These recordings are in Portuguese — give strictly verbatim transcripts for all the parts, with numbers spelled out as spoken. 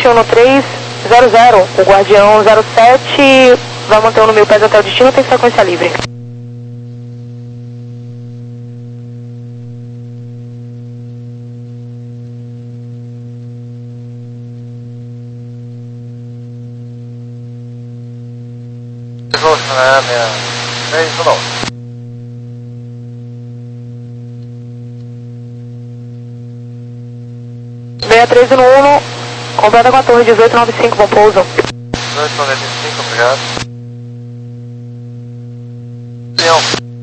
sete um três zero zero. O Guardião zero sete vai manter o mil pés até o destino, tem frequência livre. É isso não. seis três no um, completa com a torre dezoito noventa e cinco, bom pouso. dezoito noventa e cinco, obrigado. Leão.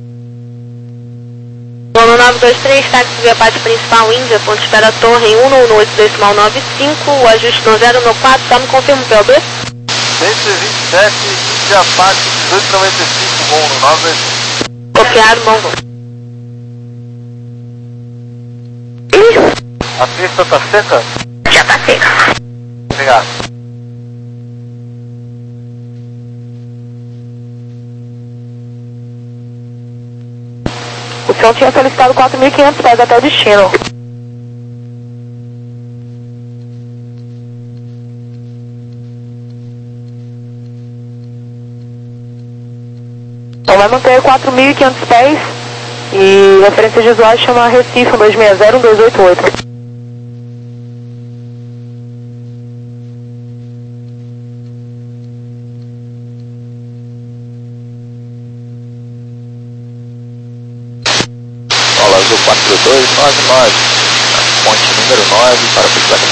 Nono nove dois três, táxi via parte principal Índia, ponto espera torre em um um oito decimal nove cinco, o ajuste no zero no quatro, só me confirma o P O B? cento e vinte e sete, Índia parte dezoito noventa e cinco, bom no nove dois cinco. Copiado, bom voo. A pista tá seca? Já tá seca. Obrigado. O senhor tinha solicitado quatro mil e quinhentos pés até o destino. Então vai manter quatro mil e quinhentos pés e referência de usuário chama Recife dois seis zero um dois oito oito. Azul quatro dois nove nove, ponte número nove para o Pico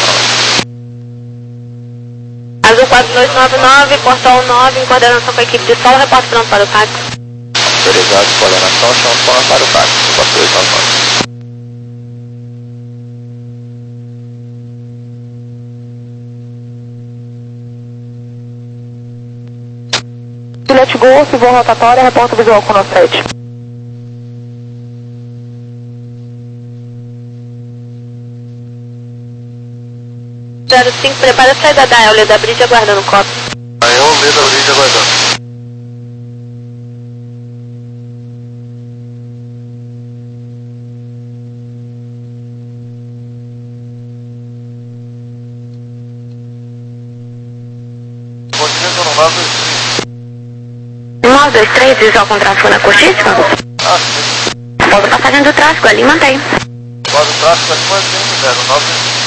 Azul quatro dois nove nove, portão nove, em coordenação com a equipe de solo, reporte pronto para o táxi. Autorizado, coordenação, chama pronto para o táxi, quatro dois nove nove. Juliette Golf, voo rotatória, reporta visual com nove sete. zero cinco, prepara a saída da Euler da Bridge aguardando o copo. A Euler da Bridge aguardando. Continua no nove dois três. nove dois três, visual com tráfego na cortíssima? Ah, sim. Falta passagem do tráfego, ali mantém. Nove tráfego ali mantém, zero nove dois três.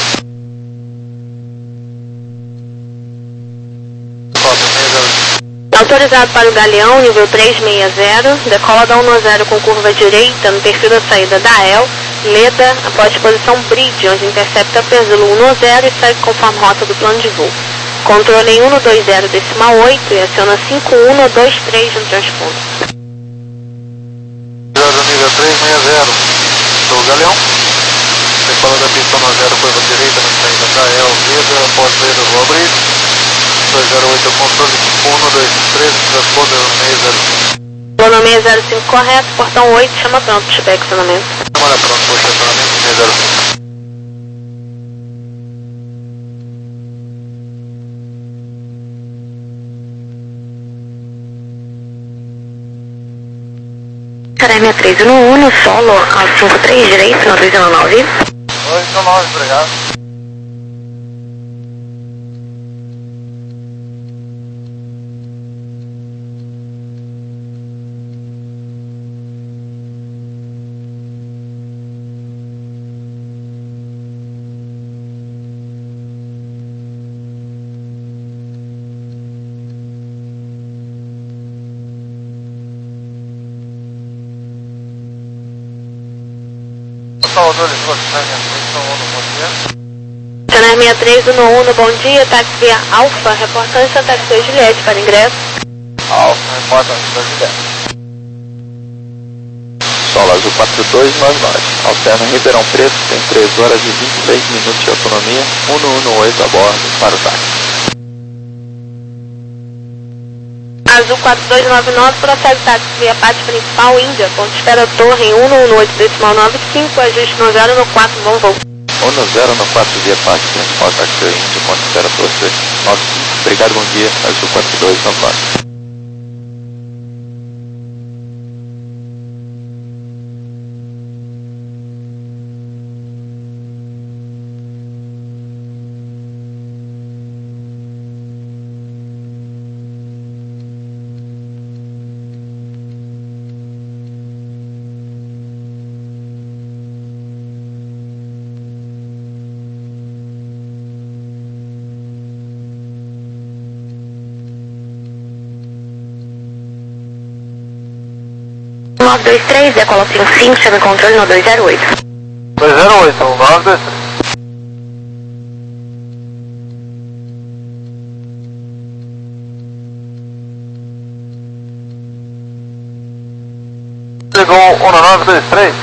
Autorizado para o Galeão, nível três seis zero, decola da um zero com curva direita no perfil da saída da E L, Leda, após posição Bridge, onde intercepta Pesulo um zero e segue conforme rota do plano de voo. Controle em um dois zero decimal oito e aciona cinco um dois três no transporte. Zero nível três seis zero, do Galeão. Decola da pista um zero, curva direita na saída da E L, Leda, após saída do Bridge. dois zero oito, controle um dois três, transponder seis zero cinco. Plano seis zero cinco correto, portão oito, chama pronto, chegar estacionamento. Chama pronto, puxa estacionamento seis zero cinco. Será sessenta e três no um, no solo, ao cinco três direito, no dois nove. dois nove, obrigado. Salvador, Lisboa, Cenar sessenta e três no um, no bom dia, táxi via Alfa, reportando Santa Cruz Juliette para ingresso. Alfa, reporta Santa Juliette. Solo Azul quatro dois nove nove, alterna Ribeirão Preto, tem três horas e vinte e seis minutos de autonomia, um um oito a bordo para o táxi. Azul quatro dois nove nove, prossegue táxi via parte principal Índia, ponto espera torre em um um oito decimal nove cinco, ajuste no zero no quatro, bom voo. um zero no quatro via parte principal táxi Índia, ponto espera torre nove cinco, obrigado, bom dia, Azul quatro dois nove nove. nove dois três, decola cinco cinco, chama controle no dois zero oito. dois zero oito, nove dois três. Chegou um nove dois três.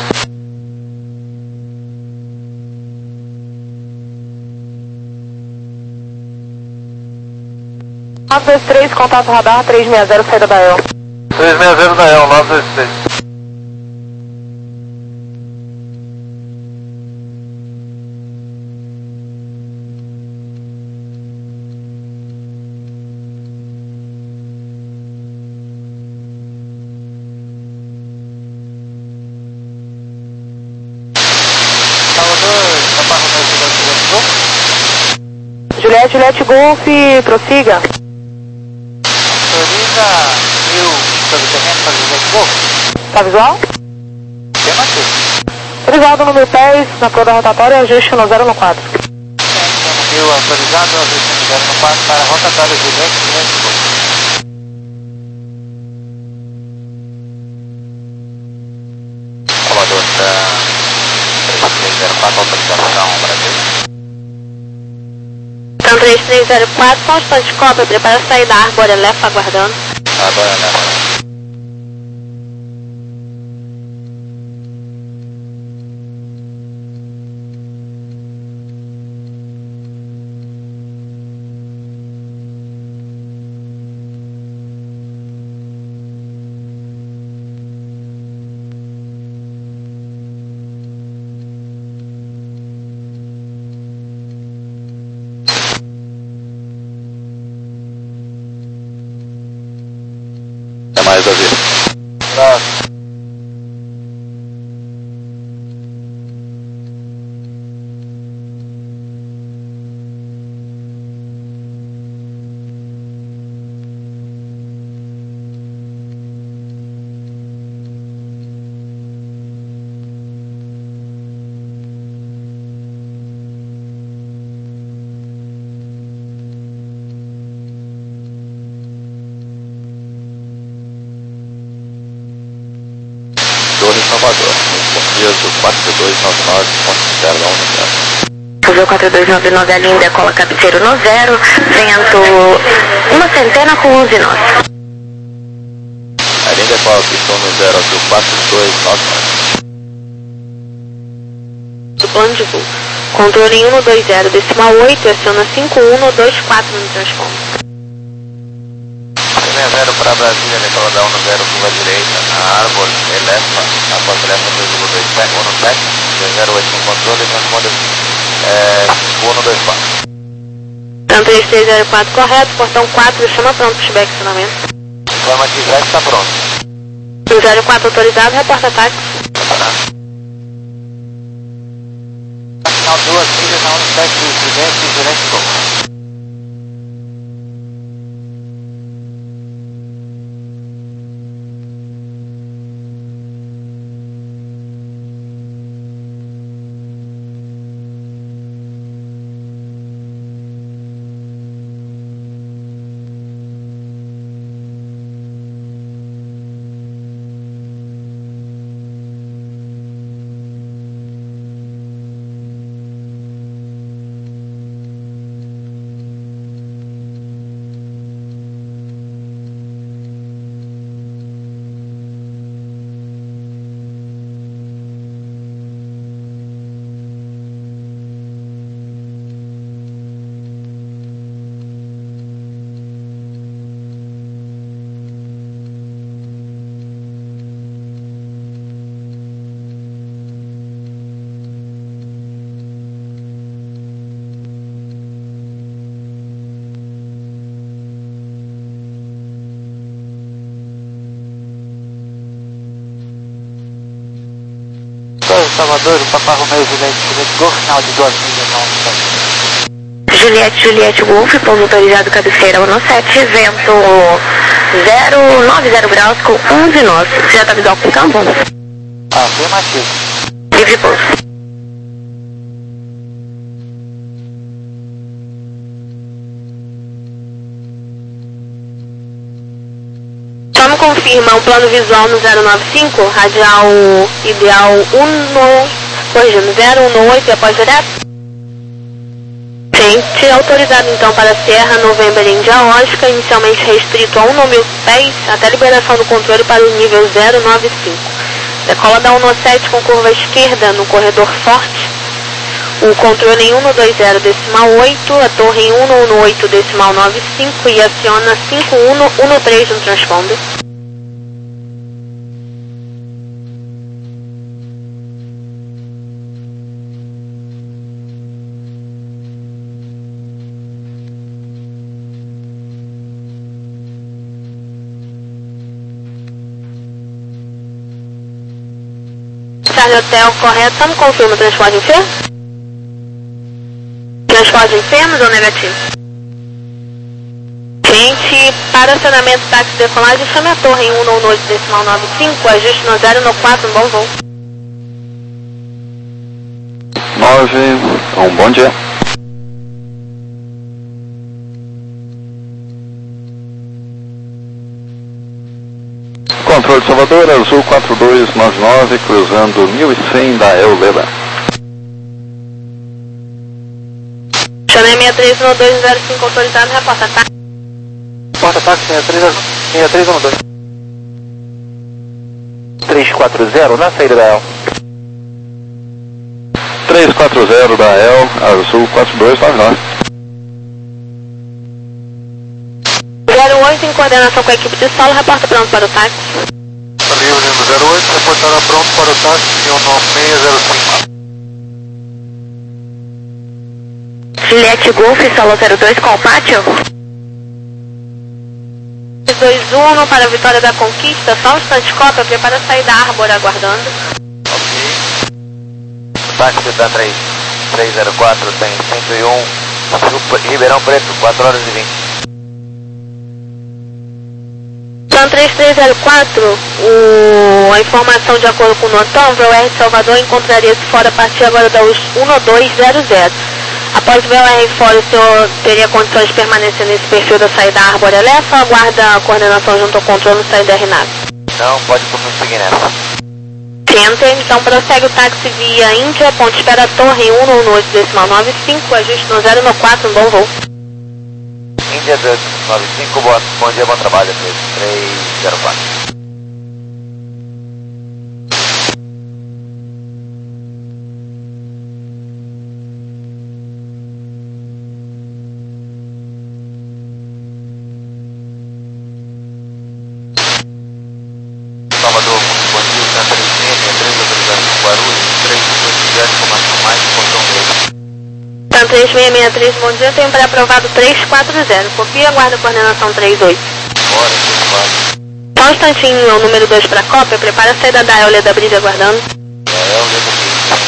nove dois três, contato radar, três seis zero, saída da E L. três seis zero da E L, nove dois três. Juliette, Juliette Golf, prossiga. Autoriza mil posicionamento para Juliette Golf. Tá visual? Tem aqui. Autorizado no mil pés, na cor da rotatória, ajuste no zero no quatro. Mil autorizado, ajuste no zero no quatro para a rotatória Juliette, Juliette Golf. Salvador, três três zero quatro, autorização, Brasil. Então três três zero quatro, constante cópia, prepara a saída da Arbor Elef, aguardando. Agora, né? É mais a ver. Tá. Torre Salvador, Portugueso quatro dois nove nove ponto zero um no zero. Fuseu quatro dois nove nove, a linha decola cabeceiro no zero, vento uma centena com onze nós. A linha decola pistão no zero, azul quatro dois nove nove. Do plano de voo. Controle um no dois zero, decimal oito, aciona cinco um no dois quatro no transponder. três zero para Brasília, decola da um no zero, curva direita, na Arbor, Elefa, após Elefa dois dois sete, um no sete, dois zero oito com controle, transponder é, um no dois quatro. Então três três zero quatro correto, portão quatro, chama pronto, pushback acionamento. Informa que já está pronto. zero quatro autorizado, reporta táxi. Final duas milhas na um no sete, Juliette, Juliette Golf. Salvador, Papa Romeo, Juliette, Juliette Golf, final de duas milhas na um no sete. Juliette, Juliette Wolf, pouso autorizado cabeceira um no sete, vento zero nove zero graus com onze nós. Você já está visual com campo? Afirmativo. Livre pouso. Toma confirma o plano visual no zero nove cinco, radial ideal um, corrigindo, zero um oito e após direto? Gente, autorizado então para Serra November Índia Oscar, inicialmente restrito a um mil pés, até liberação do controle para o nível zero nove cinco. Decola da um sete com curva esquerda no corredor forte. O controle em um dois zero decimal oito, a torre em um um oito decimal nove cinco e aciona cinco um um três no transponder. Charlie Hotel, correto, só me confirma o transporte enfermo? Transporte enfermos ou negativo? Gente, para acionamento táxi decolagem, chame a torre em um um oito decimal nove cinco, ajuste no zero no quatro, um bom voo. nove, um bom dia. Controle de Salvador, Azul quatro dois nove nove, cruzando mil e cem da El Leda. Chanel seis três um dois zero cinco autorizado, reporta táxi. Porta táxi seis três um dois. três quatro zero na saída da El. três quatro zero da El, Azul quatro dois nove nove. zero oito em coordenação com a equipe de solo, reporta pronto para o táxi. Livre no zero oito, reportará pronto para o táxi em um nove seis zero cinco. Juliette Golf, solo zero dois, qual pátio? dois um para a Vitória da Conquista, só um instante, cópia, prepara a saída Arbor aguardando. Ok. Táxi da três três zero quatro, tem cento e um, Ribeirão Preto, quatro horas e vinte. Então três três zero quatro, o, a informação de acordo com o Notam, o R de Salvador encontraria-se fora a partir agora da U S um dois zero zero. Após o V O R fora, o senhor teria condições de permanecer nesse perfil da saída Arbor Elef ou aguarda a coordenação junto ao controle no saída R N A V? Não, pode seguir nessa. Enter, então prossegue o táxi via Índia, ponto espera torre em um um oito decimal nove cinco, ajuste no zero no quatro, um bom voo. Índia dois nove cinco, bom, bom dia, bom trabalho, três três zero quatro. Salvador, bom dia, Santa Cristina, três autorizado com Guarulhos, três dois zero, informação mais, portão meio. Então três seis seis três, bom dia, tenho pré-aprovado três quatro zero, copia, aguarda a coordenação três oito. Bora, três quatro. Só um instantinho, o número dois para cópia, prepara a saída da Euler da Brisa aguardando. É, é o Leda Brisa.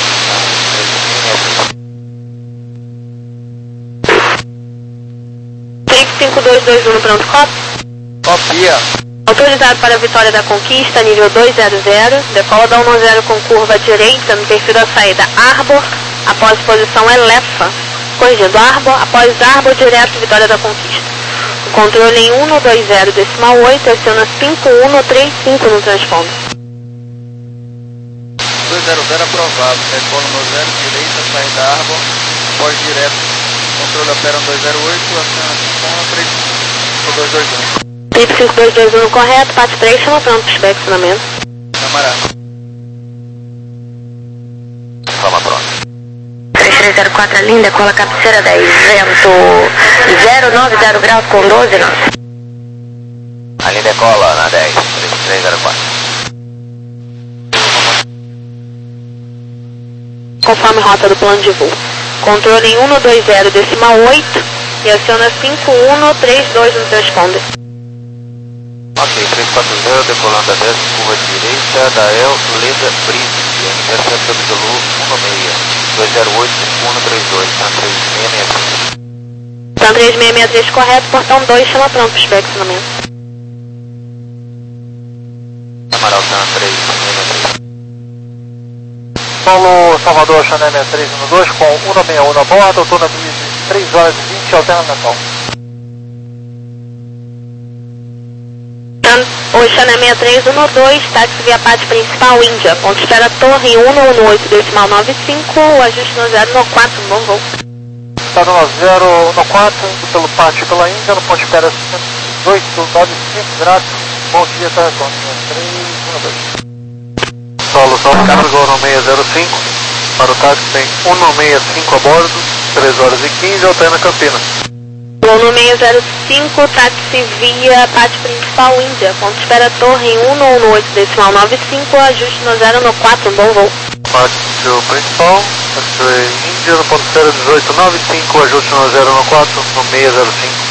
Trix cinco dois dois um, pronto, cópia. Copia. Autorizado para a Vitória da Conquista, nível dois zero zero, decola da um zero com curva direita no perfil da saída Arbor, após posição Elefa, corrigindo Arbor, após Arbor direto Vitória da Conquista. O controle em um dois zero decimal oito, aciona cinco um três cinco no transponder. dois zero zero aprovado, decola no zero direita, saída Arbor, após direto, controle opera um dois zero oito, aciona cinco um três cinco dois dois um. Trip cinco dois dois um correto, parte três, chama pronto para o acionamento. Camarada. Toma pronto. três três zero quatro, a linda, cola cabeceira dez, vento zero nove zero graus com doze nós. Ali decola na dez, três três zero quatro. Conforme rota do plano de voo. Controle em um dois zero decimal oito e aciona cinco um três dois no transponder. Ok, três quatro zero, decolando a dez, curva direita da El Leda Brisa, intercepta do Zulu um seis, dois zero oito cinco um três dois, tá três seis seis três. Então três seis seis três correto, portão dois, chama pronto para o acionamento. Amaral, tá três seis seis três. Paulo Salvador, Chanel seis três um dois com um seis um a bordo, estou na três horas e vinte, alterna Natal. Oceana sessenta e três doze, táxi via Pátio Principal, Índia. Ponto espera Torre um um oito, decimal nove cinco, ajuste no zero no quatro, bom voo. Está no zero no quatro, pelo Pátio pela Índia, no ponto espera dezoito nove cinco, grato. Bom dia, tá? três um dois. Solo, solo, carregou no seis zero cinco. Para o táxi tem um seis cinco a bordo, três horas e quinze, alterna Campinas. Voo no seis zero cinco, táxi via Pátio Principal, Índia. Ponto espera Torre um um oito, decimal nove cinco, ajuste no zero no quatro, bom voo. Pátio Principal, táxi Índia, no ponto espera dezoito nove cinco, ajuste no zero no quatro, no seis zero cinco.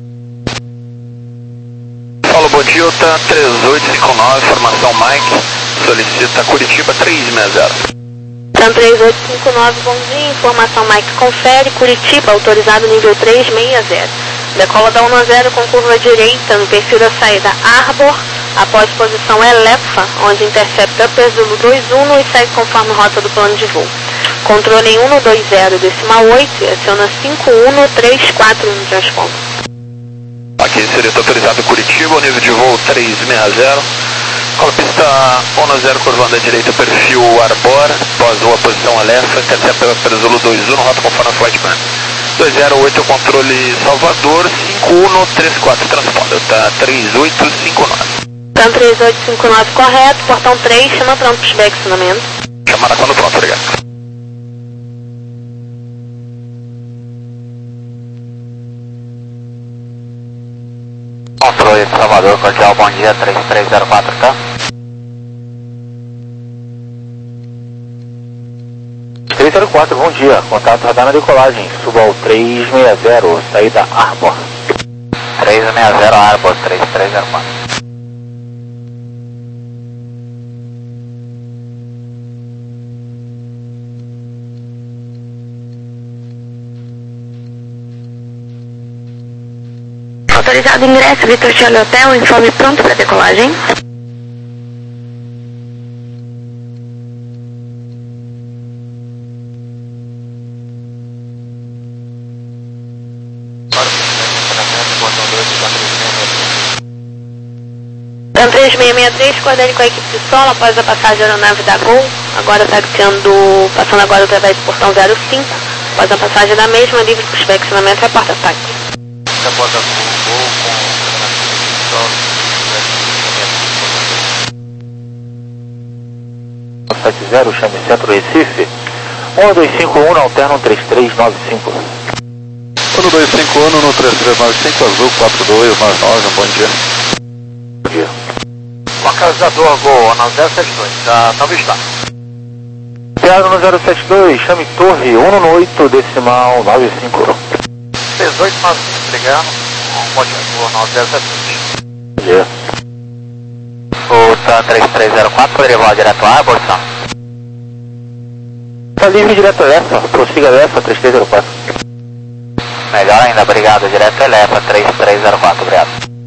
Fala, bom dia, tá três oito cinco nove, formação Mike, solicita Curitiba três seis zero. Então três oito cinco nove, bom dia, informação Mike, confere, Curitiba, autorizado nível três seis zero. Decola da um zero com curva direita no perfil da saída Arbor, após posição Elefa, onde intercepta Pezulo dois um e segue conforme rota do plano de voo. Controle um dois zero, decimal oito e aciona cinco um três quatro no transponder. Aqui seria autorizado Curitiba, nível de voo três seis zero. Cola pista um zero, curvando à direita, perfil Arbor, após a posição Alefa, intercepta Pezulo dois um, rota conforme a flight plan. dois zero oito, controle Salvador, cinco um três quatro, transponder, tá três oito cinco nove. Então três oito cinco nove, correto, portão três, chama pronto para chegar acionamento. Chamada quando pronto, obrigado. Controle de Salvador, cordial, bom dia, três três zero quatro, tá? três zero quatro, bom dia, contato radar na decolagem, suba ao três seis zero, saída Arbor. três seis zero Arbor, três três zero quatro. Autorizado ingresso, Vitor Charlie Hotel, informe pronto para decolagem. Então três seis seis três, coordene com a equipe de solo após a passagem da aeronave da Gol, agora taxiando, passando agora através do portão zero cinco, após a passagem da mesma, livre para o inspecionamento, reporta táxi. Reporta Gol com sete zero, chame Centro Recife, um dois cinco um, alterno três três nove cinco. um dois cinco um no três três nove cinco, azul quatro dois nove nove, bom dia. Bom dia. Localizador Gol, no zero sete dois, da Nova Está. Piado no zero sete dois, chame Torre um oito, decimal nove cinco. dezoito nove cinco, obrigado. Motivador no zero sete dois. Bom dia. O TAM três três zero quatro, poderia voar direto a Arbor, Sam? Tá livre direto a Elefa, prossiga Elefa três três zero quatro. Melhor ainda, obrigado, direto a Elefa, três três zero quatro, obrigado.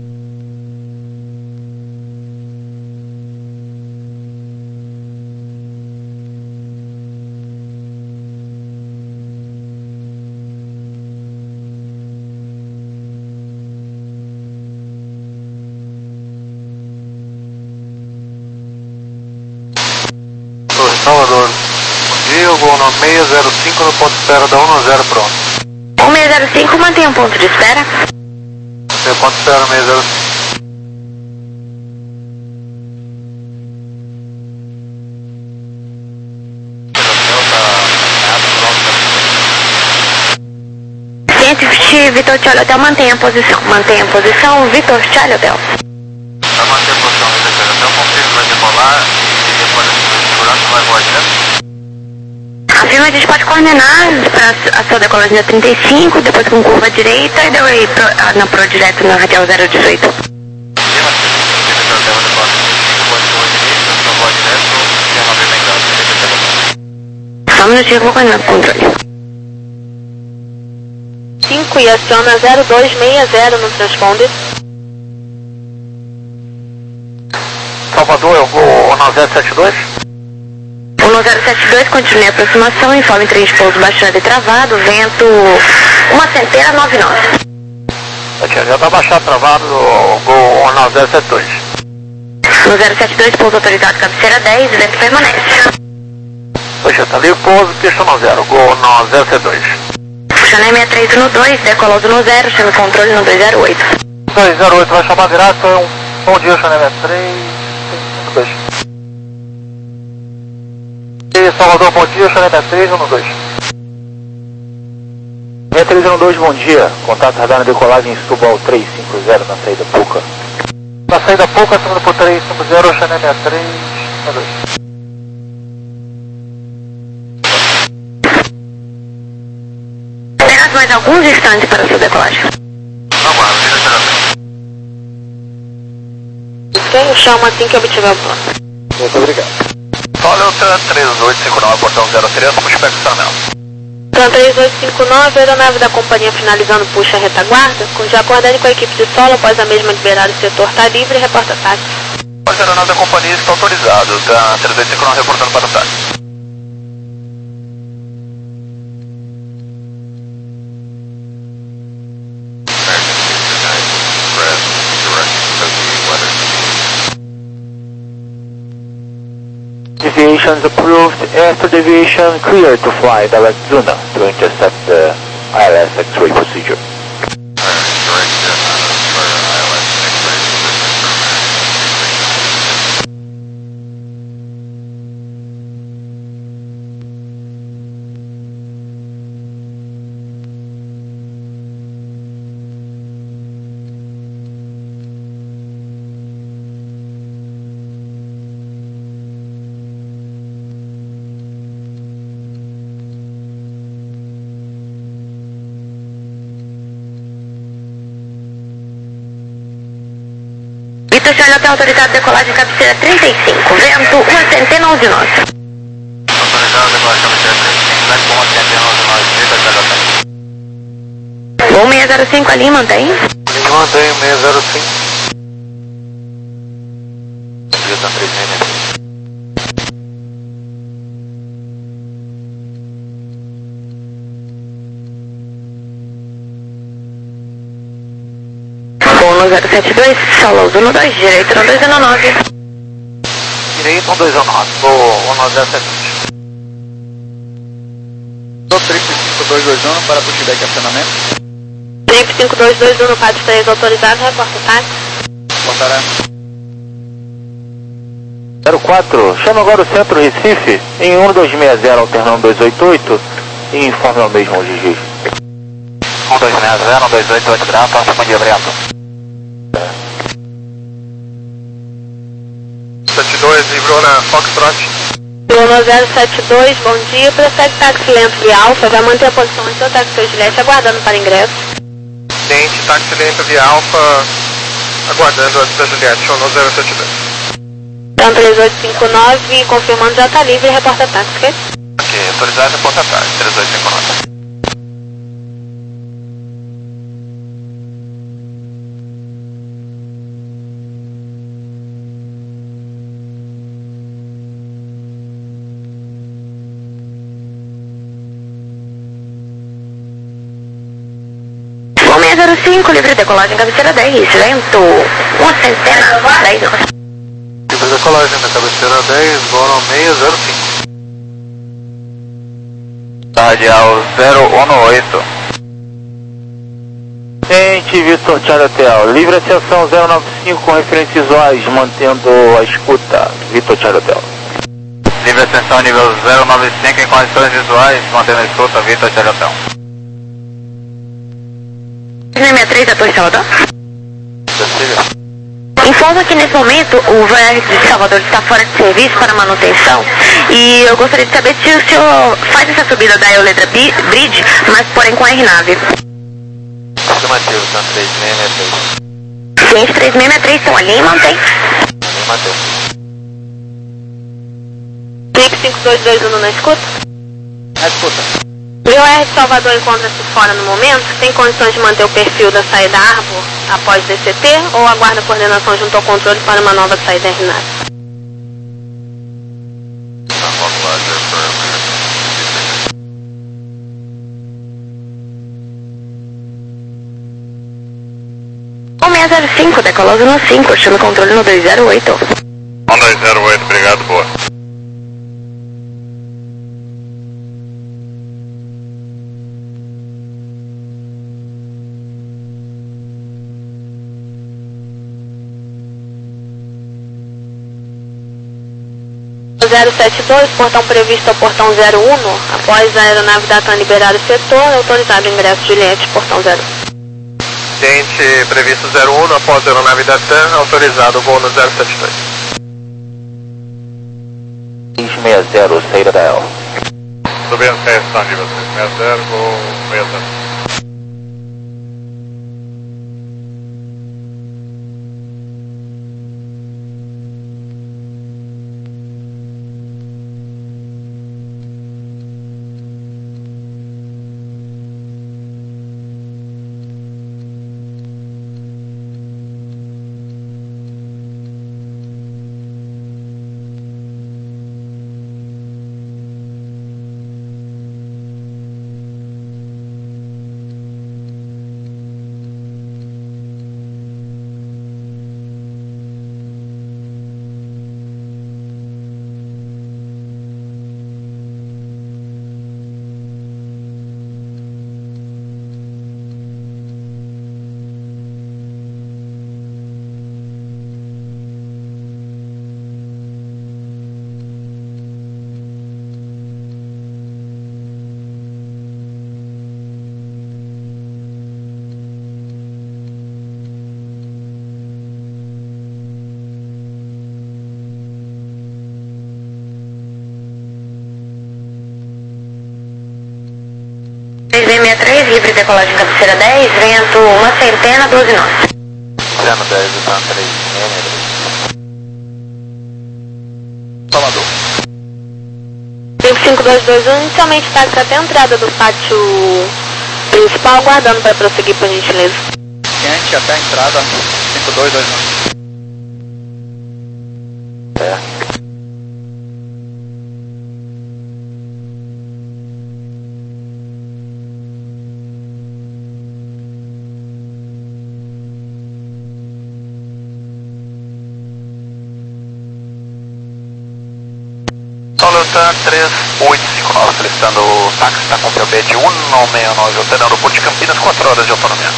Salvador, bom dia, eu vou no seis zero cinco no ponto de espera da um zero pronto. um seis zero cinco, mantém um ponto de espera. Tem ponto de espera seis zero cinco. Cientific, Vitor Charlie Hotel, mantenha a posição, mantenha a posição, Vitor Charlie Hotel. Vai manter a posição, Vitor Charlie Hotel, confirma, vai decolar e depois a segurança vai voar direto. Afirma, a gente pode coordenar para a sua decolagem da trinta e cinco, depois com curva direita e daí pro, ah, não, pro direto na radial zero dezoito. Só um minutinho, vou coordenar o controle. cinco e aciona zero dois seis zero no transponder. Salvador, eu vou no zero sete dois. um zero sete dois, continue a aproximação, informe trem de pouso baixado e travado, vento uma centena nove nove. Já está baixado, travado, o Gol no zero sete dois. No zero sete dois, pouso autorizado, cabeceira dez, vento permanece. Poxa, tá ali o pouso, pista no zero, gol no zero sete dois. Chanel sessenta e três no dois, decolado no zero, chama controle no dois zero oito. dois zero oito vai chamar graça, um bom dia, Chanel sessenta e três, no dois. E Salvador, bom dia, Chanel sessenta e três, no dois. sessenta e três no dois, bom dia, contato radar na decolagem, suba ao trezentos e cinquenta na saída Puca. Na saída Puca, segundo por trezentos e cinquenta, Chanel sessenta e três, no dois. Apenas mais alguns instantes para sua decolagem. Ok, eu chamo assim que eu obtiver o plano. Muito obrigado. Toyota três oito cinco nove, portão zero três, como espectramento. Então três oito cinco nove, aeronave da companhia finalizando puxa a retaguarda, com já acordando com a equipe de solo após a mesma liberar o setor tá livre e reporta táxi. Mas a aeronave da companhia está autorizado, tá três oito cinco nove reportando para o táxi. Deviations approved, after deviation cleared to fly direct Zuna to intercept the I L S X-ray procedure. Vitor Charlie Hotel autorizado decolagem cabeceira trinta e cinco, vento um centena onze nós. Autorizado decolagem cabeceira trinta e cinco, vento um centena onze nós, Vitor Charlie Hotel. Voo seiscentos e cinco ali, mantém. Mantém seiscentos e cinco. Vitor três seis seis. No zero sete dois, solo no dois, direito no dois zero nove. Direito no dois zero nove, gol no zero sete dois. trip cinco dois dois um para pushback acionamento. Trip cinco dois dois um no quadro três autorizado, reporta táxi. Portará. zero quatro, chama agora o centro Recife em um dois seis zero alternando dois oito oito e informe ao mesmo G G. um dois seis zero, um dois oito oito graus, bom dia, obrigado. sete dois, Ibrona, Foxtrot. Bruno zero sete dois, bom dia, prossegue táxi lento via Alfa, vai manter a posição em seu táxi Juliette, aguardando para ingresso. Cliente, táxi lento via Alfa, aguardando antes da Juliette, show no zero sete dois. Então três oito cinco nove, confirmando já está livre, reporta táxi, ok? Ok, autorizado, reporta táxi, três oito cinco nove. seiscentos e cinco, livre decolagem, cabeceira dez, vento uma centena, dez nós. Livre decolagem na cabeceira dez, gol no seiscentos e cinco. Radial zero um oito. Gente, Vitor Charlie Hotel, livre ascensão zero nove cinco com referências visuais, mantendo a escuta, Vitor Charlie Hotel. Livre ascensão nível zero nove cinco em condições visuais, mantendo a escuta, Vitor Charlie Hotel. sessenta e três, a Torre Salvador. Desliga. Informa que nesse momento o V R de Salvador está fora de serviço para manutenção e eu gostaria de saber se o senhor faz essa subida da Euletra Bridge, mas porém com a R-Nave. Afirmativo, são três seis seis três. Gente, três seis seis três estão ali e mantém. Mantém. Trip cinco dois dois um na escuta. Na escuta. O V R de Salvador encontra-se fora no momento, tem condições de manter o perfil da saída Arbor após D C T ou aguarda coordenação junto ao controle para uma nova saída R-Nave? um seis zero cinco, decolado no cinco, chama controle no dois zero oito. dois zero oito, obrigado, boa. zero sete dois, portão previsto ao portão zero um, após a aeronave da TAM liberar o setor, autorizado o ingresso de Juliette, portão zero um. Cliente previsto zero um, após a aeronave da TAM, autorizado o voo no zero sete dois. seis seis zero, saída da E L. Subindo seis, está nível seis seis zero, voo seis zero. três seis seis três, livre decolagem cabeceira dez, vento uma centena, doze nós. zero dez, tá três seis seis. Salvador. cinco cinco dois dois um, inicialmente está até a entrada do pátio principal, aguardando para prosseguir, por gentileza. Quente até a entrada, cinco dois dois um. É. Soluta três oito cinco nove, solicitando o táxi da Compel B de um nove seis nove, operando no aeroporto de Campinas, quatro horas de autonomia.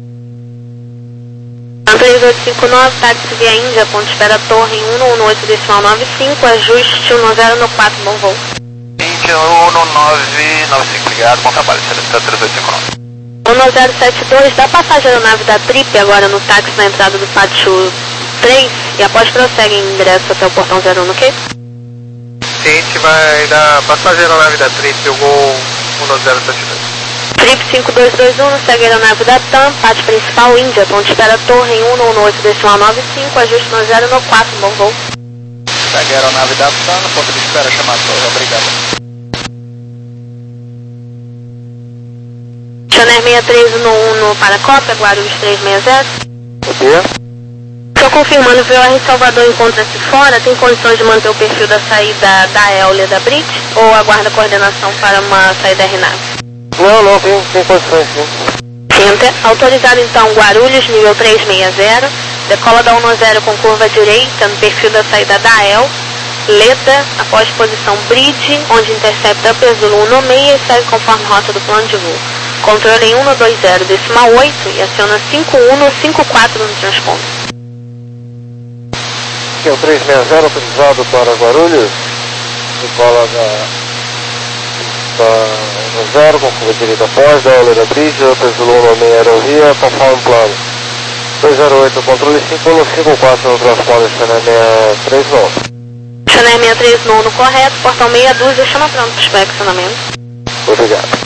três oito cinco nove, táxi via Índia, ponto de espera Torre em um um oito decimal nove cinco, ajuste um zero no quatro, bom voo. Índia um nove nove cinco, ligado, bom trabalho, solicitando três oito cinco nove. um zero sete dois, dá passagem a aeronave da Trip agora no táxi na entrada do pátio três e após prossegue em ingresso até o portão zero um, ok? Cliente vai dar passagem na aeronave da Trip, o gol um zero sete dois. Trip cinco dois dois um, segue a aeronave da TAM, pátio principal Índia, ponto de espera Torre em um um oito decimal nove cinco, ajuste um zero no quatro, bom voo. Segue a aeronave da TAM, ponto de espera chamada Torre, obrigado. Channel seis três um um para Cópia, Guarulhos três seis zero. Ok. Estou confirmando, o V O R Salvador encontra-se fora, tem condições de manter o perfil da saída da Eolia da Brit ou aguarda coordenação para uma saída R NAV? Não, não, tem, tem condições sim. Enter. Autorizado então Guarulhos, nível três seis zero, decola da um zero com curva direita no perfil da saída da E L, Leda, após posição Bridge, onde intercepta Upper Zulu um seis e segue conforme rota do plano de voo. Controle em um dois zero decimal oito e aciona cinco um cinco quatro no transponder. Aqui é o três seis zero autorizado para Guarulhos, decola da um zero com curva direita após, da Eolia da Bridge, Upper Zulu um seis aerovia, conforme plano. dois zero oito, controle cinco um cinco quatro no transponder, Channel seis três nove. Channel seis três nove no correto, portão meia dúzia, chama pronto para inspecionamento. Obrigado.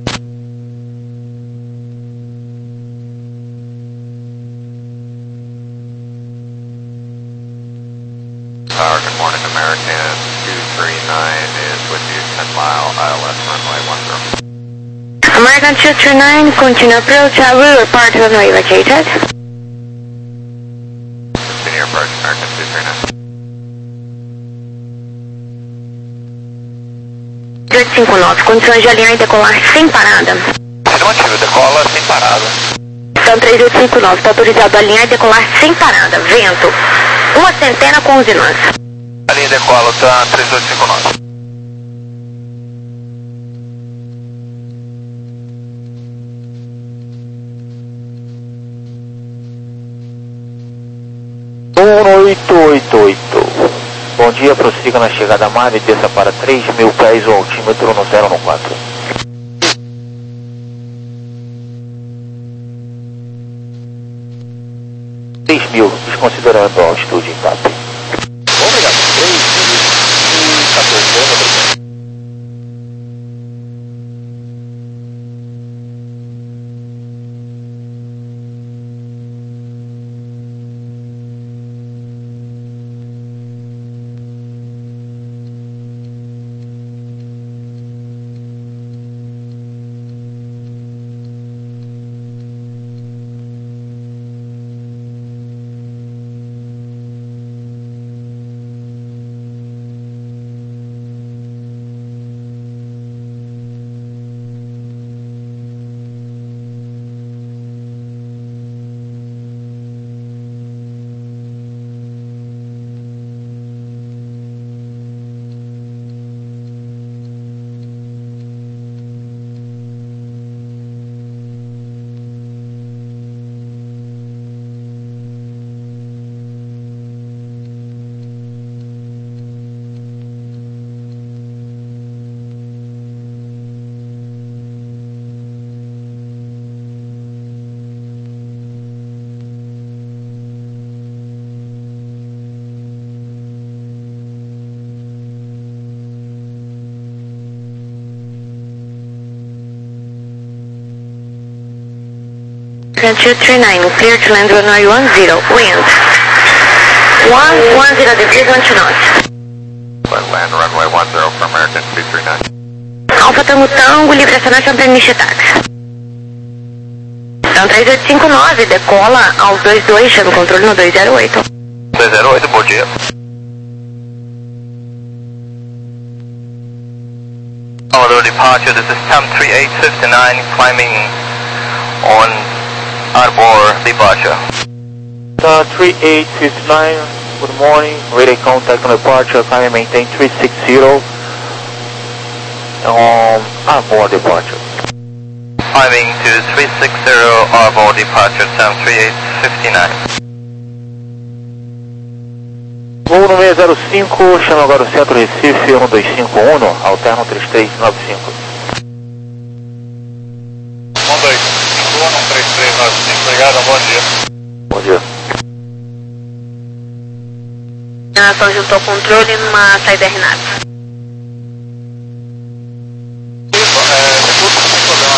Tower, good morning, American two three nine is with you, ten mile I L S runway one zero. American two three nine, continue approach, I will report runway vacated. Continue approach, American two three nine. oito cinco nove, condições de alinhar e decolar sem parada. Afirmativo, decola sem parada. Então três oito cinco nove, está autorizado a alinhar e decolar sem parada. Vento, uma centena com onze nós. A linha decola, tá três oito cinco nove. um oito oito oito. Bom dia, prossiga na chegada a mar e desça para três mil pés o altímetro no zero um quatro. três mil, desconsiderando a altitude em T A P. Obrigado. três mil e quatorze. two three nine, clear to land runway one zero, wind one one zero degrees, one two knots. Land runway one zero for American two three nine. Alfa Tango Tango, livre aceleração para initial taxi. Então três oito cinco nove, decola aos dois dois, chama o controle no dois zero oito. dois zero oito, bom dia. Auto departure, this is T A M three eight five nine, climbing on Arbor departure. Uh, three eight five nine, good morning, radar contact on departure, climb maintain three six zero, um, Arbor departure. Climbing to three six zero, Arbor departure, T A M three eight five nine. Voo no seis zero cinco, chama agora o centro Recife um dois cinco um, alterno três três nove cinco. um dois cinco um, três três nove cinco, obrigado, bom dia. Bom dia. Nação juntou ao controle numa saída R NAV. Isso, é, recurso sem problema,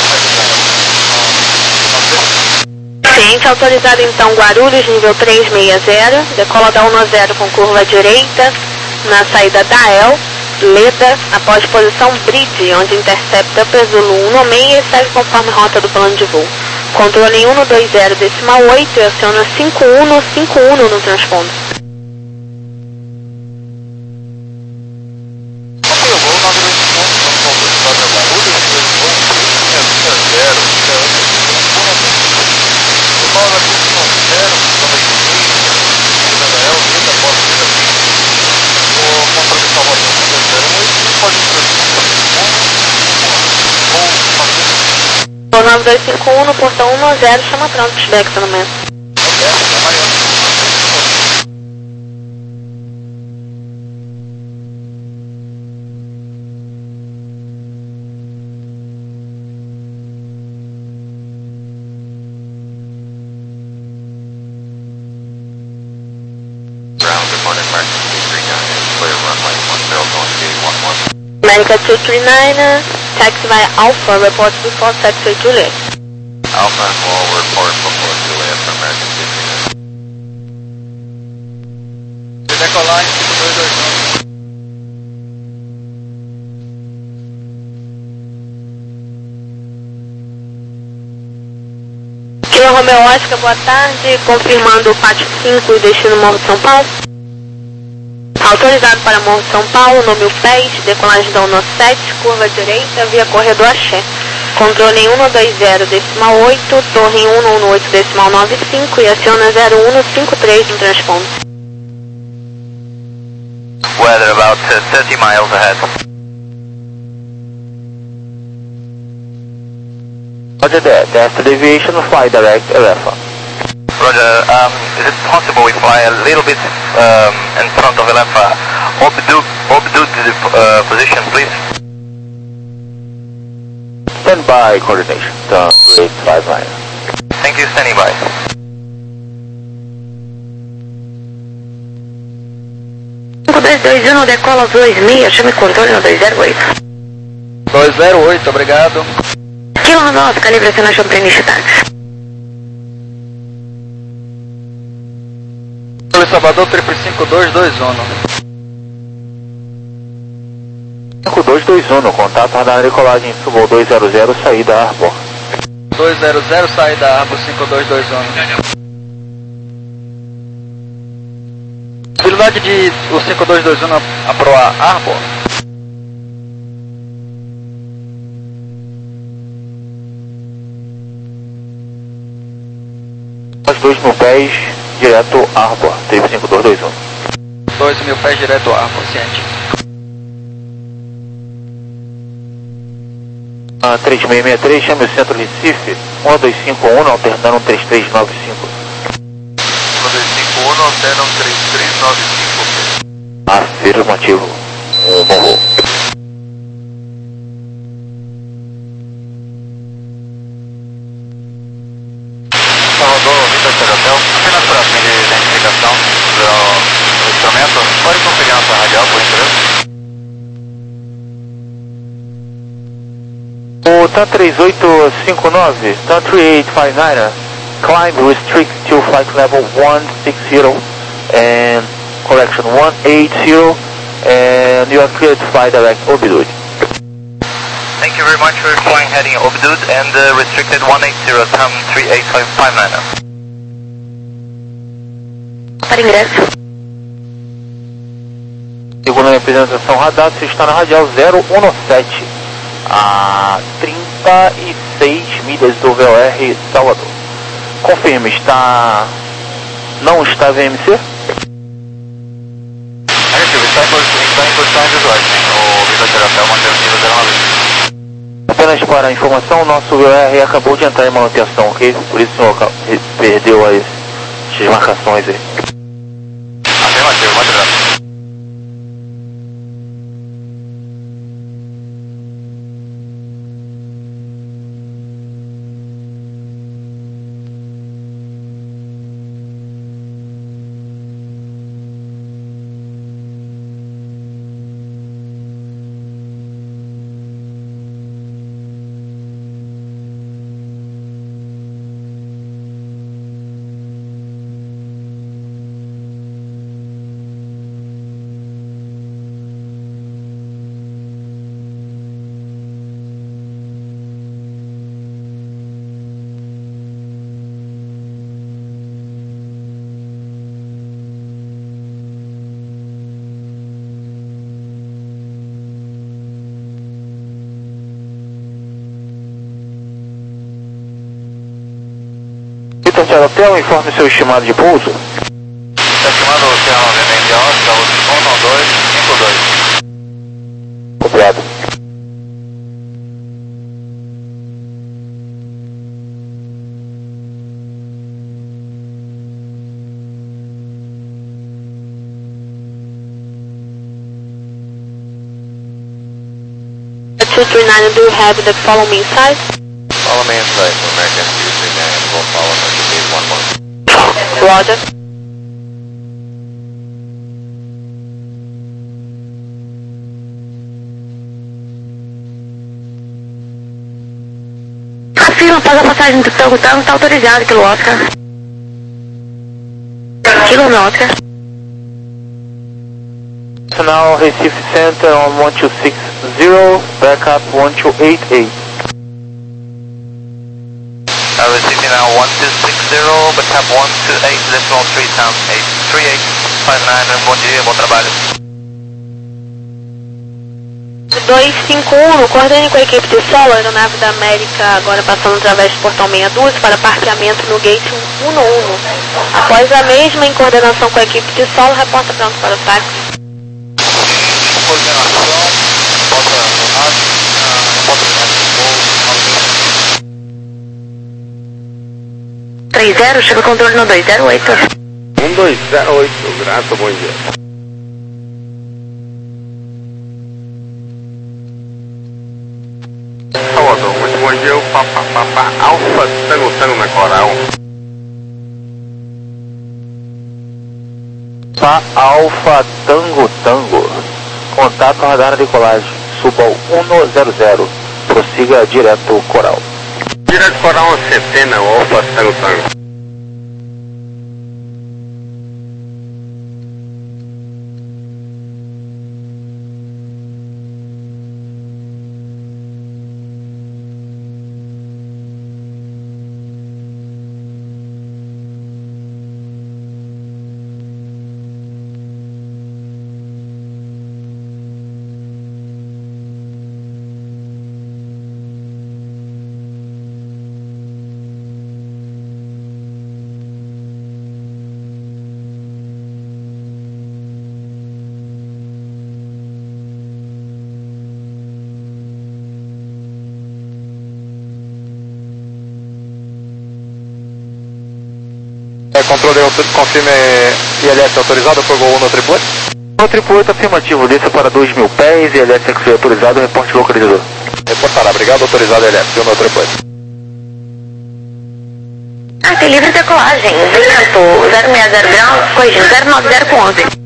Ciente autorizado então Guarulhos, nível três seis zero, decola da um zero com curva direita, na saída da El, Leda, após posição Bridge, onde intercepta Pesulo um seis e segue conforme rota do plano de voo. Controle em um dois zero decimal oito e aciona cinco um cinco um no transponder. Ok, o voo nove dois cinco um, estamos autorizado a Guarulhos, nível voo três seis zero, decola da curva um zero, controle da El, Leda, após Leda Bridge, o controle de Salvador um dois zero oito, pode O nove dois cinco um no portão um zero, chama pronto, estiver aqui no meio. America two three nine, taxi via Alpha, report before taxi Juliet. Alpha and will report before Juliet for American two three nine. Decolar em cinco dois dois nove. Kilo Romeo Oscar, boa tarde, confirmando o pátio cinco e destino Morro de São Paulo. Autorizado para Morro de São Paulo, no mil pés, decolagem da um sete, curva direita, via corredor Axé. Controle em um dois zero decimal oito, torre em um um oito decimal nove cinco e aciona zero um cinco três no transponder. weather about uh, thirty miles ahead. Roger that, after deviation, fly direct Elephant. Roger, um, is it possible we fly a little bit um, in front of Elephant? Obduct, obduct the uh, position, please. Stand by coordination, turn to eight five nine. Thank you, standing by. cinco dois dois um, decola dois seis, chame controle no dois zero oito. dois zero oito, obrigado. Kilo nove, calibração na Champrenistade. Salvador, triple cinco dois dois um. cinco dois dois um, contato radar decolagem, subo dois zero zero, saída Arbor. dois zero zero, saída Arbor, cinco dois dois um. Possibilidade de o cinco dois dois um aproar Arbor? Os dois mil pés, direto Arbor, triple cinco dois dois um. dois mil pés direto Arbor, ciente. Ah, três seis seis três, chame o centro Recife, um dois cinco um, alternando um três três nove cinco. um dois cinco um, alternam um três três nove cinco. Afirmativo, um bom voo. Salvador, Vitor Hotel, apenas para fim de identificação do instrumento, pode conferir nossa radial, por interesse? O T A três oito cinco nove, T A três oito cinco nove, climb restrict to flight level one six zero and correction one eight zero and you are cleared to fly direct Obduct. Thank you very much for flying heading Obduct and uh, restricted one eight zero, time three eight five five nine. Para ingresso. Segundo a representação radar, você está na radial zero um sete, a trinta e seis milhas do V O R Salvador. Confirme, está... não está V M C? Negativo, está em posição visuais, sim. O Vitor Hotel mantém o nível zero nove. Apenas para a informação, o nosso V O R acabou de entrar em manutenção, ok? Por isso o senhor perdeu as, as marcações aí. Afirmativo, muito obrigado. Vitor Hotel, informe seu estimado de pouso. Estimado Oceano Novamente Oscar, um dois cinco dois. Obrigado. two three nine, do you have the following inside? Follow me inside, American two three nine, we'll follow Mercury one one. Roger. Afirma, paga a passagem do seu tá, tá autorizado, quilo Oscar. Kilo Oscar. Now Recife Center on one two six zero, backup one two eight eight. Uh, receiving now one two six zero, backup one two eight, decimal three times eight, three eight five nine, bom dia, bom trabalho. dois cinco um, coordene com a equipe de solo, aeronave da América, agora passando através do portão sessenta e dois para parqueamento no gate um um um. Após a mesma, em coordenação com a equipe de solo, reporta pronto para o táxi. três zero, chega controle no dois zero oito. um dois zero oito, graça, bom dia. Salvador, muito bom dia, o Papa Papa Alfa Tango Tango na Coral. Pa Alfa Tango Tango, contato radar de colagem, suba ao um zero zero, prossiga direto Coral. Direto Coral Centena, o Alfa Tango Tango. É, controle, confirme I L S autorizado, foi gol um no triplo oito? No triplo oito afirmativo, desça para dois mil pés, I L S X autorizado, reporte localizador. Reportará, obrigado, autorizado I L S, um no triplo oito. Ah, tem livre decolagem, vento zero seis zero graus, corrigindo zero nove zero com onze.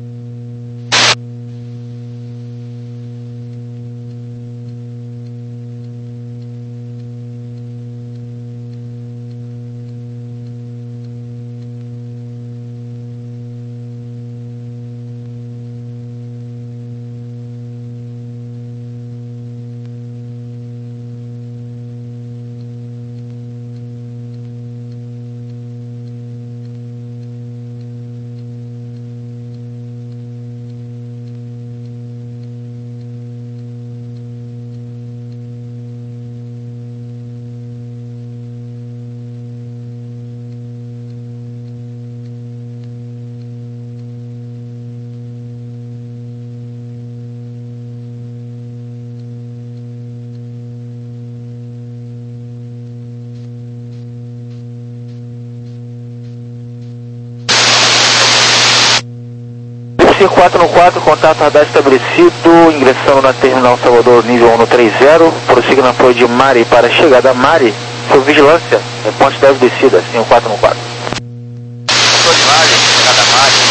quatro no quatro, contato radar estabelecido, ingressando na terminal Salvador nível um no três zero, prossiga na apoio de Mari para a chegada a Mari, sob vigilância, reponte deve descida, sim, quatro no quatro. Controle de Mari, chegada a Mari.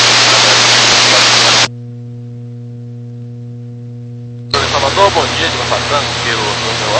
Salvador, bom dia, de uma passando pelo número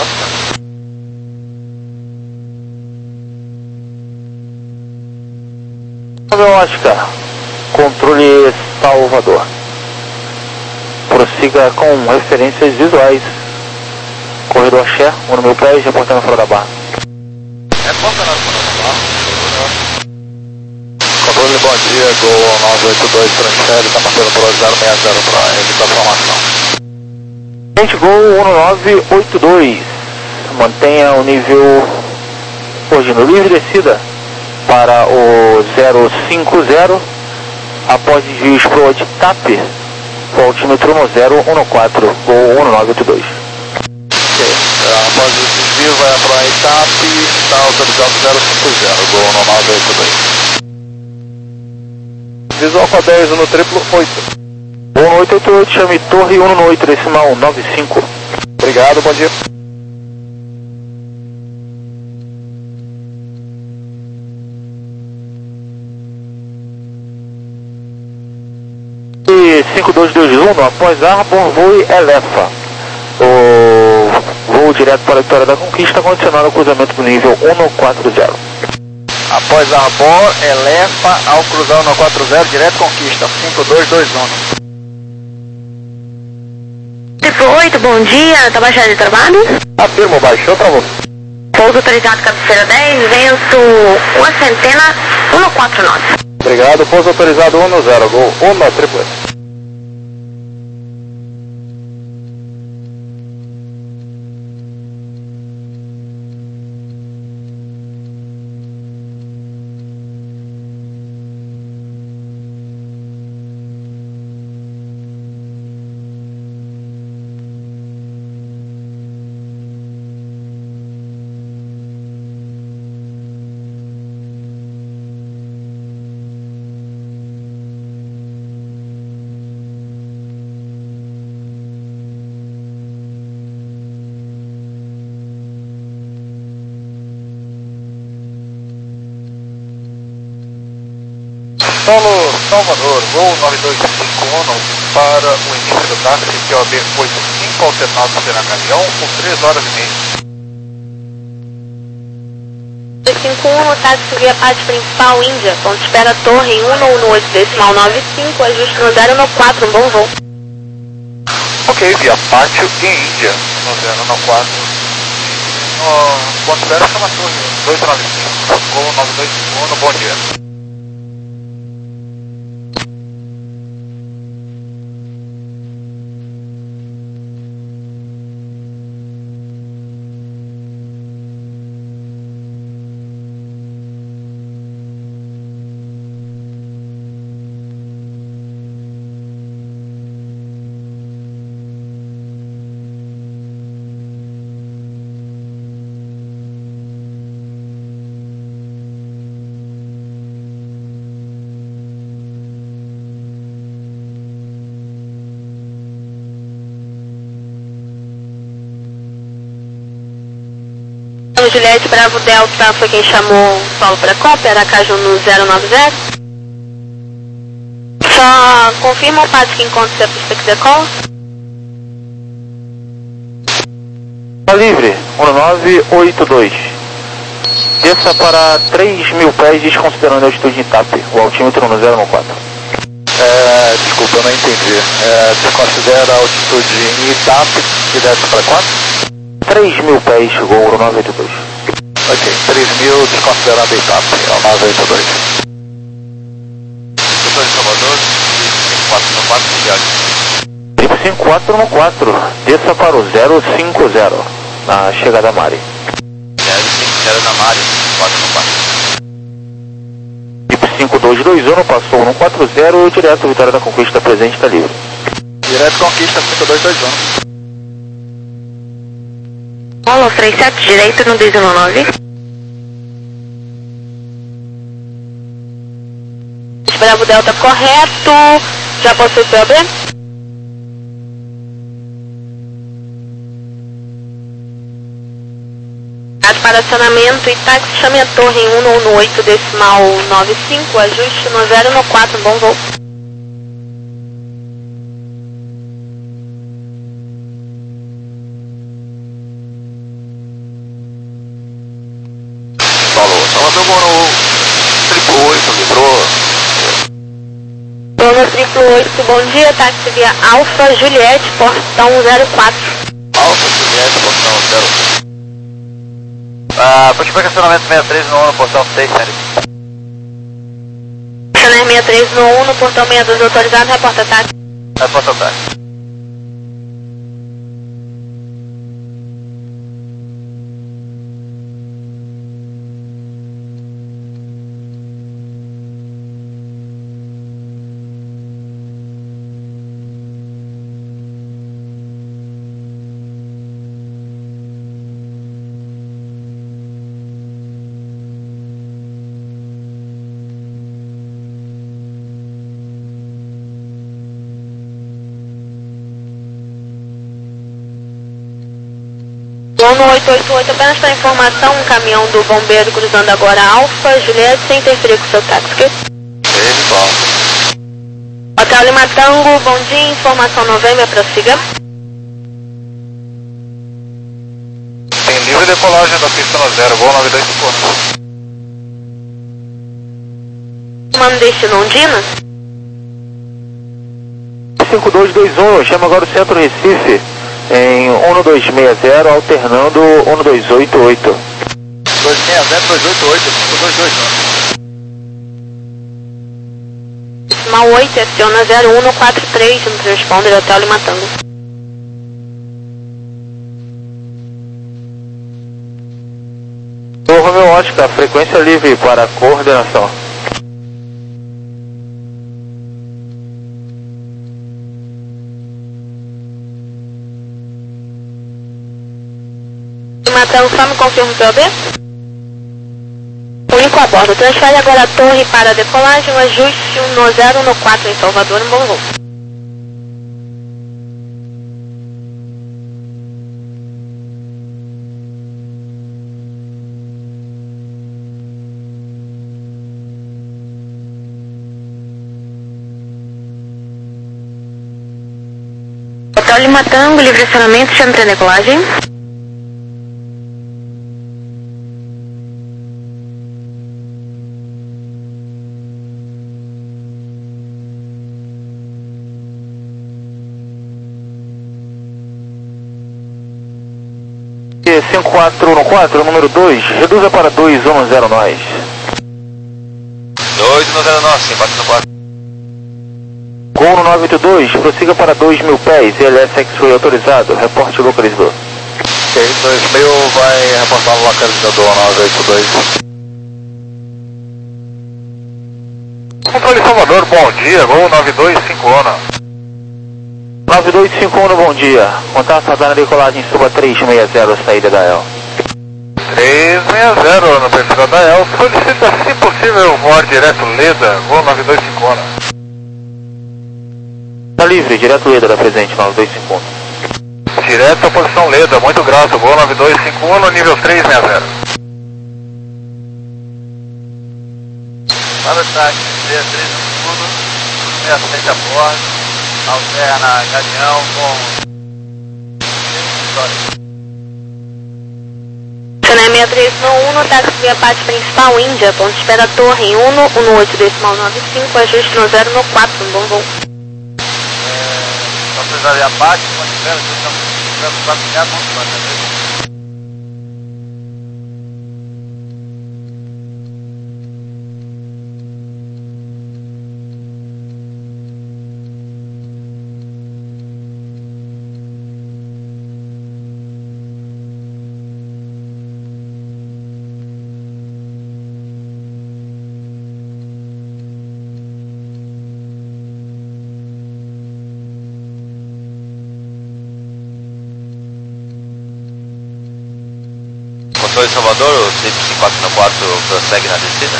Oscar. Oscar, controle Salvador. Prossiga com referências visuais. Corredor Xé, um no meu pé, reportando fora da barra. Reporta na fora da barra. Controle, bom dia, Gol nove oito dois, transfere, está passando por zero seis zero para evitar a formação. Gente, Gol um nove oito dois, mantenha o nível hoje no livre descida para o zero cinco zero. Após desvio explode de T A P, o altímetro no zero um quatro, Gol um nove oito dois. Ok, após o desvio vai para a T A P, está autorizado zero cinco zero, Gol um nove oito dois. Visual com a dez no triplo oito. um oito oito oito, chame Torre um no oito, decimal nove cinco. Obrigado, bom dia. cinco dois dois um, após Arbor, voe Elefa. O voo direto para a Vitória da Conquista, condicionado ao cruzamento do nível um quatro zero. Após Arbor, Elefa, ao cruzar o um quatro zero, direto Conquista, cinco dois dois um. Triplo oito, bom dia, tá baixado de trabalho? Afirmo, baixou, travou. Pouso autorizado, cabeceira dez, vento uma centena, um quatro nove. Obrigado, pouso autorizado um no zero, Gol um no triplo oito. Solo Salvador, voo nove dois cinco um para o início do táxi Q O B oito cinco, alternado será caminhão, por três horas e meia. dois cinco um no táxi via parte principal Índia, ponto de espera torre em um no oito decimal nove cinco, ajuste no zero no quatro, um bom voo. Ok, via pátio e Índia, no zero no quatro. No ponto zero chama torre dois nove cinco, voo nove dois cinco um, no bom dia. Juliette Bravo Delta foi quem chamou o solo para cópia, Aracaju no zero nove zero. Só confirma o passo que encontra a pista que decola. Tá livre, um nove oito dois. Desça para três mil pés, desconsiderando a altitude em TAP, o altímetro no zero quatro. É, desculpa, eu não entendi. É, desconsidera a altitude em Itap e desce para quanto? três mil pés, gol nove oito dois. Ok, três mil desconsiderando Itap, é o nove oito dois. Doutor de Salvador, quatro no quatro, viagem. Trip cinco quatro no quatro, desça para o zero cinco zero, na chegada a Mari. zero cinco zero na Mari, quatro no quatro. Trip cinco dois dois um, passou no quatro zero, direto, Vitória da Conquista presente, está livre. Direto Conquista cinco dois dois um. Polo três sete, direito no dezenove. Bravo Delta correto, já possui P O B? Para acionamento e táxi, chame a torre em um no oito decimal nove cinco, ajuste no zero no quatro, bom voo. Falou, Salvador morou triplo oito, livrou. Dono triplo oito, bom dia, táxi via Alfa Juliette, portão zero quatro. Alfa Juliette, portão zero quatro. Ah, pode para estacionamento sessenta e três no um no portão seis, série. Estacionamento sessenta e três no um no portão sessenta e dois autorizado, reporta táxi. Reporta táxi. Dono oito oito oito, apenas para informação, um caminhão do bombeiro cruzando agora Alfa Juliette, sem interferir com o seu táxi, ok? Ele bom. Hotel Lima Tango, bom dia, informação Novembro, prossiga. Tem livre decolagem da pista no zero, voo nove dois cinco um. Mano destino Ondina. cinco dois dois um, chama agora o Centro Recife em um dois seis zero, alternando um dois oito oito. dois seis zero, dois oito oito, cinco dois dois um. Decimal oito, aciona zero um no quatro três, no transponder Hotel Lima Tango. O Romeu Oscar, frequência livre para coordenação. Lima Tango, só me confirma o P O B? Único a bordo, transfere agora a torre para a decolagem, ajuste no zero no quatro em Salvador, um bom voo. Hotel Lima Tango, livre acionamento, chame para decolagem. cinco quatro no quatro, número dois, reduza para dois um zero nós. dois um zero nós, cinco quatro no quatro. Gol no nove oito dois, prossiga para dois mil pés, L S X-Ray autorizado, reporte localizador. Ok, dois mil vai reportar o localizador nove oito dois. Controle Salvador, bom dia, Gol nove dois cinco um. nove dois cinco um, bom dia. Contato a na decolagem, suba três seis zero, saída da E L. três seis zero no perfil da E L, solicita se possível voar direto Leda, Gol nove dois cinco um. Tá livre, direto Leda da presente, nove dois cinco um. Direto à posição Leda, muito grato, Gol nove dois cinco um no nível três seis zero. Para o ataque, três três no segundo, seis sete a bordo. Alterna Galeão com Canal seis três um, no táxi via parte principal Índia, ponto de espera Torre em um, um oito decimal nove cinco, ajuste no zero no quatro, um bom voo. É, autorizaria a parte, ponto de espera, estamos quatro zero, ponto quatro. Controle Salvador, o cinco quatro no quatro prossegue na descida?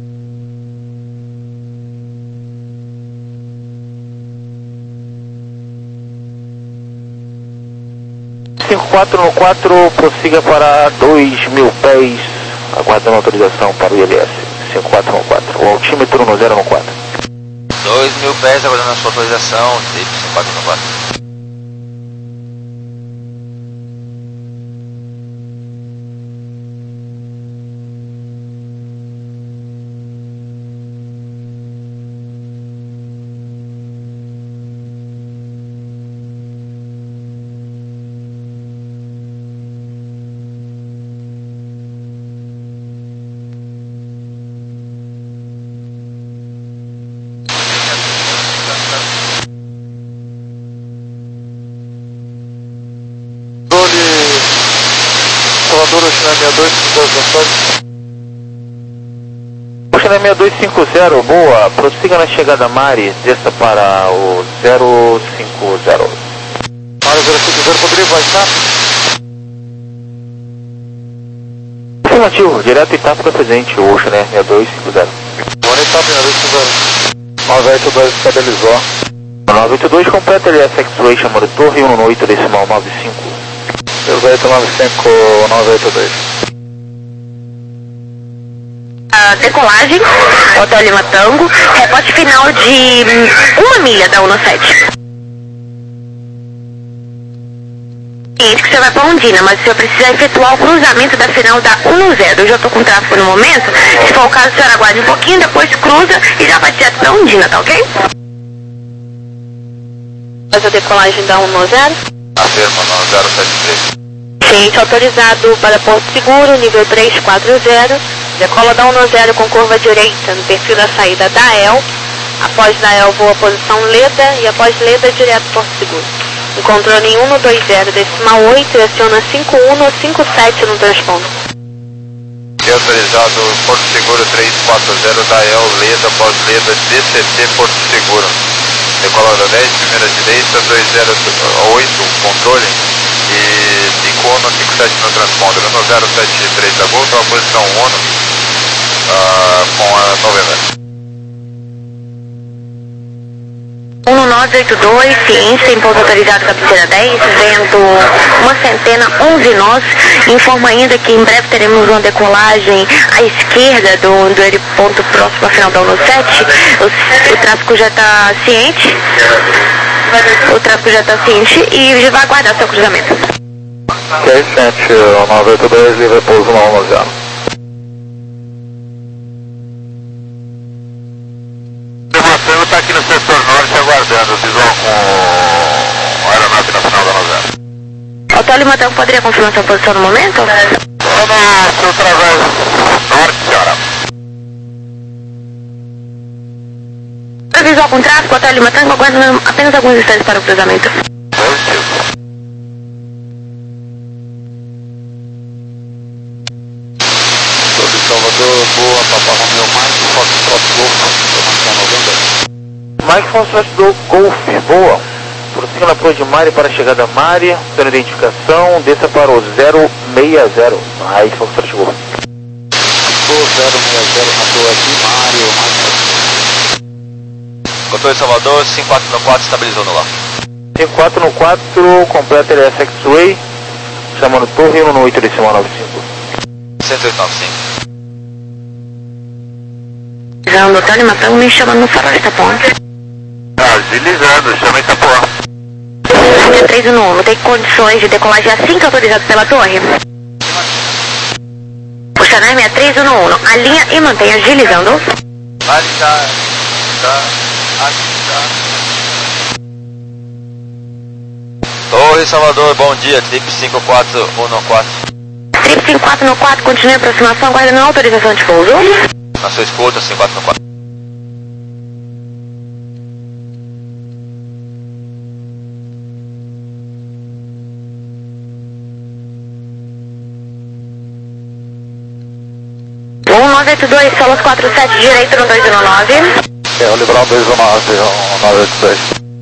cinco quatro no quatro, prossiga para dois mil pés, aguardando autorização para o I L S. cinco quatro no quatro, o altímetro no zero no quatro. dois mil pés, aguardando a sua autorização, cinco quatro no quatro. Salvador, China seis dois cinco zero. China seis dois cinco zero, boa, prossiga na chegada Mari, desça para o zero cinco zero. Mari zero cinco zero, poderia baixar? Afirmativo, direto etapa para presente, o China seis dois cinco zero. Boa etapa, seis dois cinco zero. nove oito dois estabilizou. nove oito dois completa L S X-Ray, chamando Torre um oito decimal nove cinco. zero oito nove cinco nove oito dois. Uh, decolagem, Hotel Lima Tango, reporte final de uma milha da um sete. Ciente que você vai para Ondina, mas o senhor precisa efetuar o cruzamento da final da um zero. Eu já estou com tráfego no momento, se for o caso, o senhor aguarde um pouquinho, depois cruza e já vai direto para Ondina, tá ok? Faz a decolagem da um zero. Afirma, no zero sete três. Ciente autorizado para Porto Seguro, nível três quatro zero. Decola da um zero com curva direita no perfil da saída da E L. Após da E L, voa posição Leda e após Leda, direto Porto Seguro. Encontrou em um dois zero decimal oito e aciona cinco um cinco sete no transponder. E autorizado Porto Seguro três quatro zero da E L, Leda, após Leda, D C T Porto Seguro. Decola da dez, primeira direita, dois zero oito, controle. E cinco um cinco sete no transponder, no zero sete três da Gol, a posição um uh, com a novembro. um nove oito dois, ciência em pouso autorizado cabeceira dez, vento uma centena, onze nós. Informa ainda que em breve teremos uma decolagem à esquerda do, do aeroponto próximo à final da um sete. O, o tráfego já está ciente. O tráfego já está ciente e já vai aguardar seu cruzamento. Ok, ciente, nove oito dois, livre pouso um um zero. O Matango está aqui no setor norte aguardando, Bison com a aeronave na final da novela. Hotel Lima Tango, poderia confirmar sua posição no momento? Estou no seu travesso norte, senhora. Visual com tráfego, Hotel Lima Tango, aguarda apenas alguns instantes para o cruzamento. Positivo. Sobre Salvador, boa, Papa Romeo Mike, Foxtrot Golf, informação noventa. Mike Foxtrot do Golf, boa. Prossiga na Proa de Mari para a chegada Mari, pela identificação, desça para o zero seis zero. Aí, Foxtrot Golf. zero seis zero na Proa de Mari, Mike. Controle Salvador, cinco quatro no quatro, estabilizou no lá. cinco quatro no quatro, completa L S X-Way, chamando torre um no oito decimal nove cinco. cento e oito nove cinco. Visão do Hotel Lima Tango, me chamando no farol desta ponte. Agilizando, chama Itapuã. três um um, tem condições de decolagem assim que autorizado pela torre? Puxa na sessenta e três um um, alinha e mantém agilizando. Ali tá, tá, aqui tá. Torre Salvador, bom dia, Trip cinco quatro um no quatro. Trip cinco quatro no quatro, continue a aproximação, aguardando a autorização de pouso. Na sua escuta, cinco quatro no quatro. um nove oito dois, solos quatro sete, direito no dois um nove. É, o Liberal dois um nove, nove oito dois.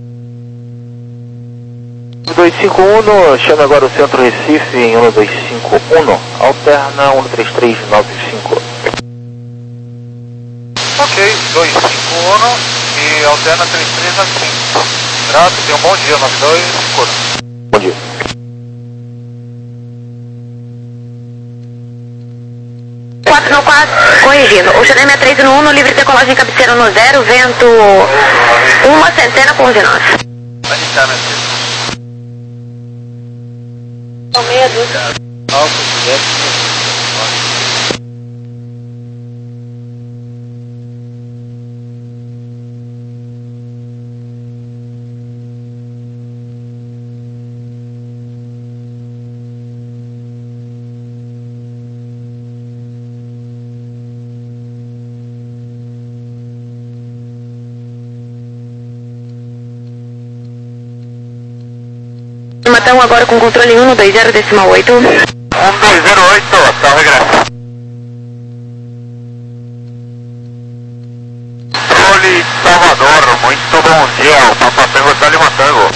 dois cinco um, chame agora o Centro Recife em um dois cinco um, alterna um três três nove cinco. Ok, dois cinco um e alterna três três nove cinco. Grato, tenha um bom dia, nove dois, escuro. Bom dia. quatro no quatro, corrigindo. O Xanem sessenta e três um no livre decolagem cabeceira no zero, vento uma centena com onze nós. Onde está, meu filho? São meia dúzia. Alfa, direto. Matão agora com controle um dois zero decimal oito. um dois zero oito, tá, regresso. Controle Salvador, muito bom dia, o Papa Tango está Lima Tango.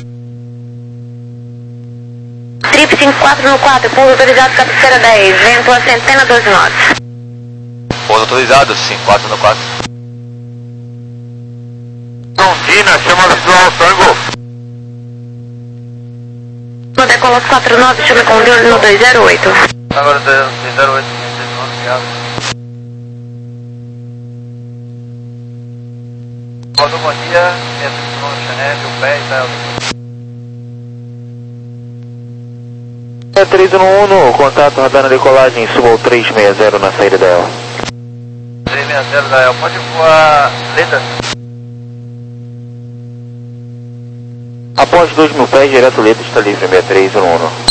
Trip cinco quatro no quatro, pouso autorizado cabeceira dez, vento a centena doze nós. Pouso autorizado, cinco quatro no quatro. Londrina, chama visual Tango. No decolos quatro nove, chame controle no dois zero oito. Agora dois zero oito, obrigado. Bom dia, é Chanel, o pé e tal. É três um um, contato radar na decolagem, suba ao três seis zero na saída da El. três seis zero da El, pode voar Leda? Após dois mil pés, direto Leda está livre, sessenta e três um um.